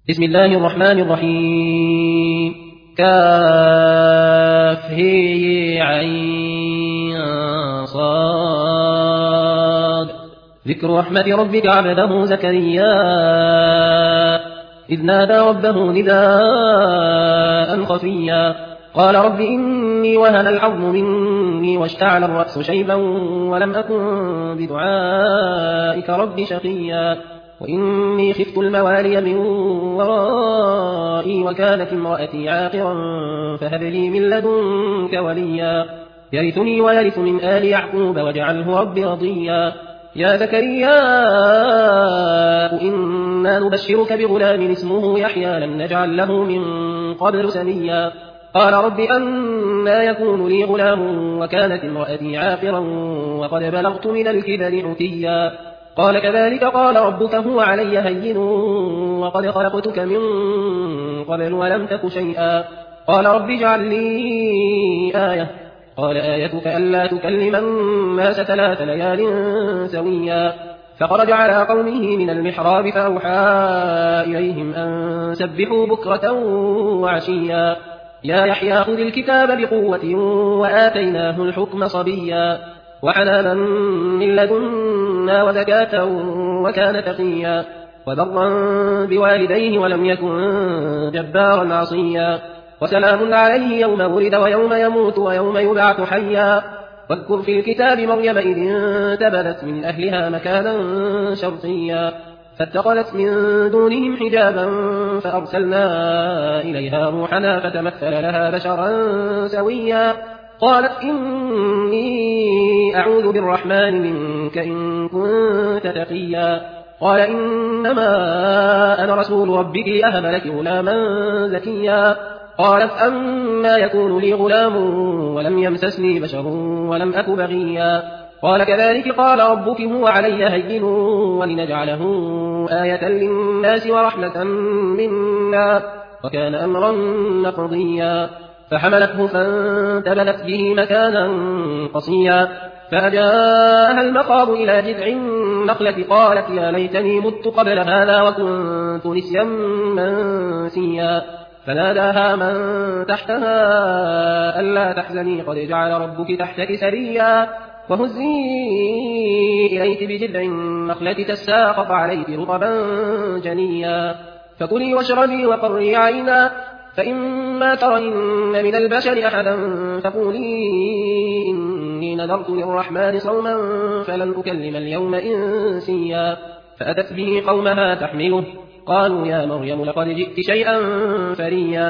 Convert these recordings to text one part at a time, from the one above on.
بسم الله الرحمن الرحيم. كاف هي عين صاد. ذكر رحمة ربك عبده زكريا إذ نادى ربه نداء خفيا قال رب إني وهن العظم مني واشتعل الرأس شيبا ولم أكن بدعائك رب شقيا وإني خفت الموالي من ورائي وكانت امرأتي عاقرا فهب لي من لدنك وليا يرثني ويرث من آل يعقوب واجعله رب رضيا يا زكريا إنا نبشرك بغلام اسمه يحيى لم نجعل له من قبل سميا قال رب أنى يكون لي غلام وكانت امرأتي عاقرا وقد بلغت من الكبر عتيا قال كذلك قال ربك هو علي هين وقد خلقتك من قبل ولم تك شيئا قال رب اجعل لي آية قال آيتك ألا تكلم الناس 3 ليال سويا فخرج على قومه من المحراب فأوحى إليهم أن سبحوا بكرة وعشيا يا يحيى خذ الكتاب بقوة وآتيناه الحكم صبيا وحنانا من لدنا وزكاة وكان تقيا وبرا بوالديه ولم يكن جبارا عصيا وسلام عليه يوم ولد ويوم يموت ويوم يبعث حيا واذكر في الكتاب مريم إذ انتبذت من أهلها مكانا شرقيا فاتخذت من دونهم حجابا فأرسلنا إليها روحنا فتمثل لها بشرا سويا قالت إني أعوذ بالرحمن منك إن كنت تقيا قال إنما أنا رسول ربك لأهب لك غلاما زكيا قالت أما يكون لي غلام ولم يمسسني بشر ولم أك بغيا قال كذلك قال ربك هو علي هين ولنجعله آية للناس ورحمة منا وكان أمرا مقضيا فحملته فانتبذت به مكانا قصيا فأجاءها المخاض إلى جذع النخلة قالت يا ليتني مت قبل هذا وكنت نسيا منسيا فناداها من تحتها ألا تحزني قد جعل ربك تحتك سريا وهزي إليك بجذع النخلة تساقط عليك رطبا جنيا فكلي واشربي وقري عينا فإما ترين من البشر أحدا فقولي إني نذرت للرحمن صوما فلن أكلم اليوم إنسيا فأتت به قومها تحمله قالوا يا مريم لقد جئت شيئا فريا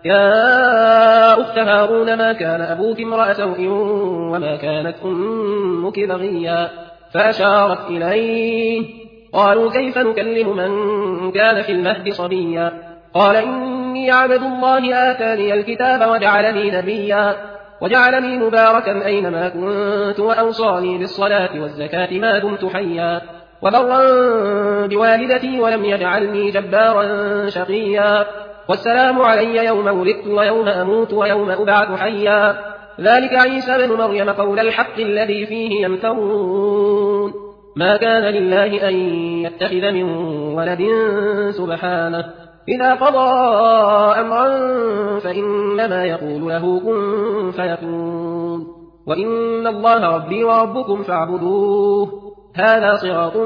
يا أخت هارون ما كان أبوك امرأ سوء وما كانت أمك بغيا فأشارت إليه قالوا كيف نكلم من كان في المهد صبيا قال إني عبد الله آتاني الكتاب وجعلني نبيا وجعلني مباركا أينما كنت وأوصاني بالصلاة والزكاة ما دمت حيا وبرا بوالدتي ولم يجعلني جبارا شقيا والسلام علي يوم ولدت ويوم أموت ويوم أبعث حيا ذلك عيسى بن مريم قول الحق الذي فيه يمترون ما كان لله أن يتخذ من ولد سبحانه إذا قضى أمرا فإنما يقول له كن فيكون وإن الله ربي وربكم فاعبدوه هذا صراط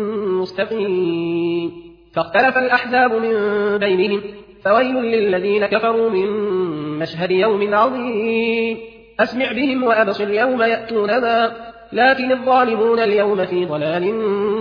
مستقيم فاختلف الأحزاب من بينهم فويل للذين كفروا من مشهد يوم عظيم أسمع بهم وأبصر يوم يأتوننا لكن الظالمون اليوم في ضلال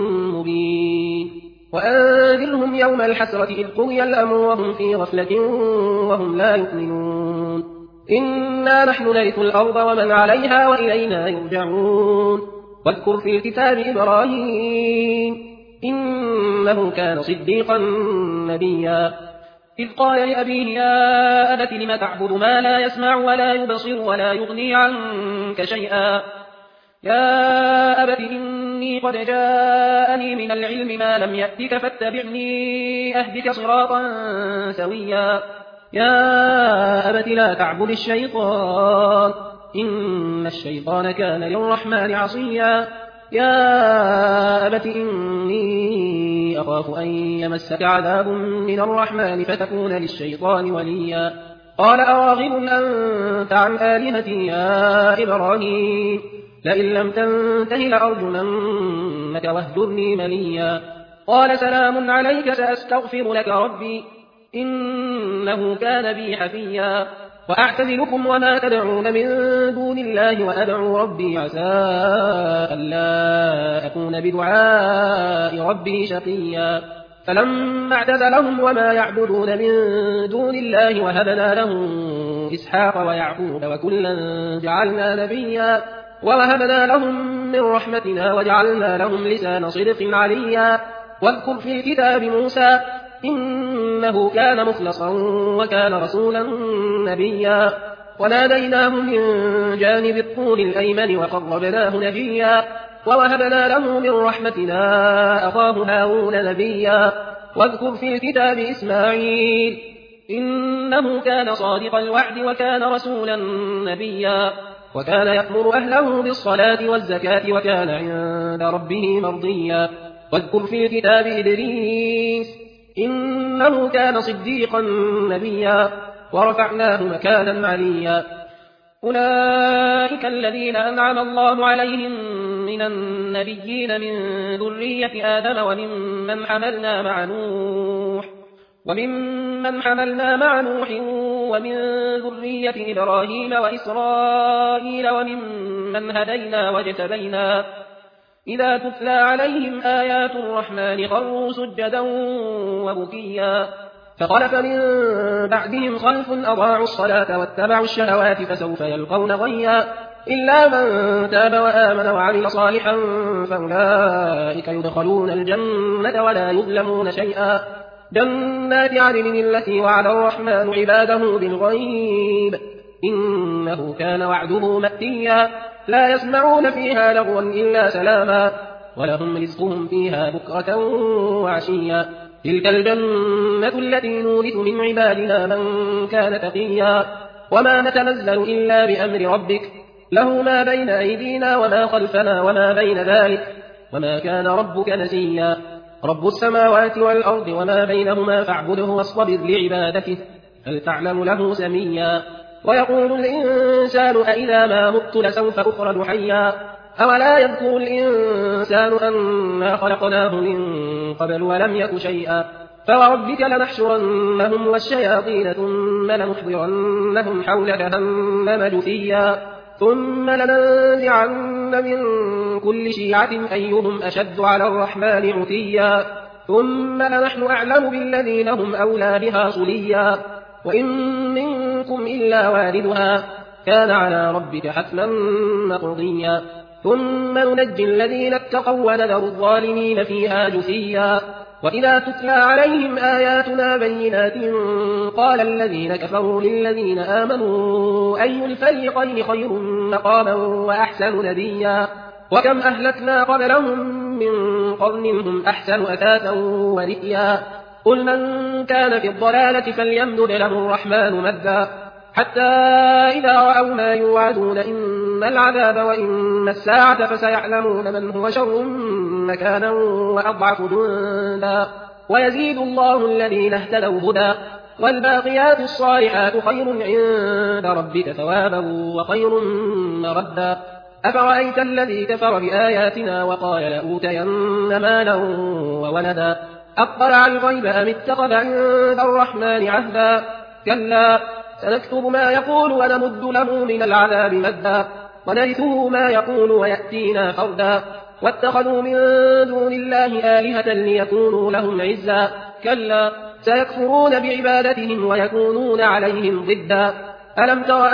مبين وأنذرهم يوم الحسرة إذ قضي الأمر وهم في غفلة وهم لا يؤمنون إنا نحن نرث الأرض ومن عليها وإلينا يرجعون واذكر في الكتاب إبراهيم إنه كان صديقا نبيا إذ قال لأبيه يا أبت لم تعبد ما لا يسمع ولا يبصر ولا يغني عنك شيئا يا أبت إني قد جاءني من العلم ما لم يأتك فاتبعني أهدك صراطا سويا يا أبت لا تعبد الشيطان إن الشيطان كان للرحمن عصيا يا أبت إني أخاف أن يمسك عذاب من الرحمن فتكون للشيطان وليا قال أراغب أنت عن آلهتي يا إبراهيم لئن لم تنته لأرجمنك واهجرني مليا قال سلام عليك سأستغفر لك ربي إنه كان بي حفيا وأعتزلكم وما تدعون من دون الله وأدعو ربي عسى ألا أكون بدعاء ربي شقيا فلما اعتزلهم وما يعبدون من دون الله وهبنا له إسحاق ويعقوب وكلا جعلنا نبيا ووهبنا لهم من رحمتنا وجعلنا لهم لسان صدق عليا واذكر في الكتاب موسى إنه كان مخلصا وكان رسولا نبيا وناديناه من جانب الطور الأيمن وقربناه نبيا ووهبنا له من رحمتنا أخاه هارون نبيا واذكر في الكتاب إسماعيل إنه كان صادق الوعد وكان رسولا نبيا وكان يأمر أهله بالصلاة والزكاة وكان عند ربه مرضيا واذكر في الكتاب إدريس إنه كان صديقا نبيا ورفعناه مكانا عليا أولئك الذين أنعم الله عليهم من النبيين من ذرية آدم وممن حملنا مع نوح ومن ذرية إبراهيم وإسرائيل وممن هدينا واجتبينا إذا تتلى عليهم آيات الرحمن خروا سجدا وبكيا فخلف من بعدهم خلف أضاعوا الصلاة واتبعوا الشهوات فسوف يلقون غيا إلا من تاب وآمن وعمل صالحا فأولئك يدخلون الجنة ولا يظلمون شيئا جنات عدن التي وعد الرحمن عباده بالغيب إنه كان وعده مأتيا لا يسمعون فيها لغوا إلا سلاما ولهم رزقهم فيها بكرة وعشيا تلك الجنة التي نورث من عبادنا من كان تقيا وما نتنزل إلا بأمر ربك له ما بين أيدينا وما خلفنا وما بين ذلك وما كان ربك نسيا رب السماوات والأرض وما بينهما فاعبده واصطبر لعبادته هل تعلم له سميا ويقول الإنسان أإذا ما مت لسوف أخرج حيا أولا يذكر الإنسان أنا خلقناه من قبل ولم يك شيئا فوربك لنحشرنهم والشياطين ثم لنحضرنهم حول جهنم جثيا ثم لننزعن من كل شيعة أيهم أشد على الرحمن عتيا ثم لنحن أعلم بالذين هم أولى بها صليا وإن منكم إلا واردها كان على ربك حتما مقضيا ثم ننجي الذين اتقوا ونذر الظالمين فيها جثيا وإذا تتلى عليهم آياتنا بينات قال الذين كفروا للذين آمنوا أي الفريقين خير مقاما وأحسن نديا وكم أهلكنا قبلهم من قرن هم أحسن أثاثا ورئيا قل من كان في الضلالة فليمدد له الرحمن مدا حتى إذا رأوا ما يوعدون إما العذاب وإما الساعة فسيعلمون من هو شر مكانا وأضعف جندا ويزيد الله الذين اهتدوا هدى والباقيات الصالحات خير عند ربك ثوابا وخير مردا أفرأيت الذي كفر بآياتنا وقال لأوتين مالا وولدا أطلع الغيب أم اتخذ عند الرحمن عهدا كلا سنكتب ما يقول ونمد له من العذاب مدا ونرثه ما يقول ويأتينا فردا واتخذوا من دون الله آلهة ليكونوا لهم عزا كلا سيكفرون بعبادتهم ويكونون عليهم ضدا ألم تر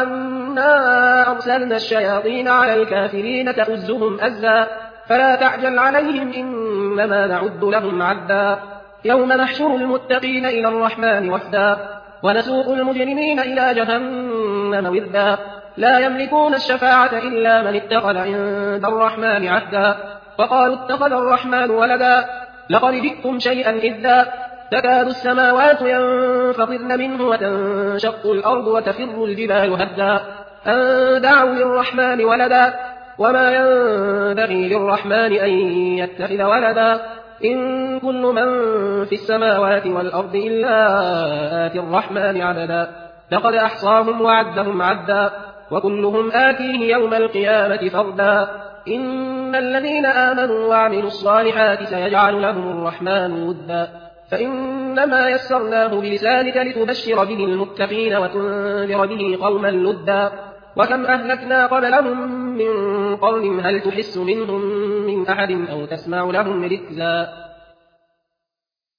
أنا أرسلنا الشياطين على الكافرين تؤزهم أزا فلا تعجل عليهم إنما نعد لهم عدا يوم نحشر المتقين إلى الرحمن وفدا ونسوق المجرمين إلى جهنم وردا لا يملكون الشفاعة إلا من اتخذ عند الرحمن عهدا وقالوا اتخذ الرحمن ولدا لقد جئتم شيئا إذا تكاد السماوات ينفطرن منه وتنشق الأرض وتفر الجبال هدا أن دعوا للرحمن ولدا وما ينبغي للرحمن أن يتخذ ولدا إن كل من في السماوات والأرض إلا آتي الرحمن عبدا لقد أحصاهم وعدهم عدا وكلهم آتيه يوم القيامة فردا إن الذين آمنوا وعملوا الصالحات سيجعل لهم الرحمن ودا فإنما يسرناه بلسانك لتبشر به المتقين وتنذر به قوما لدا وكم أهلكنا قبلهم من قرن هل تحس منهم من أحد أو تسمع لهم ركزا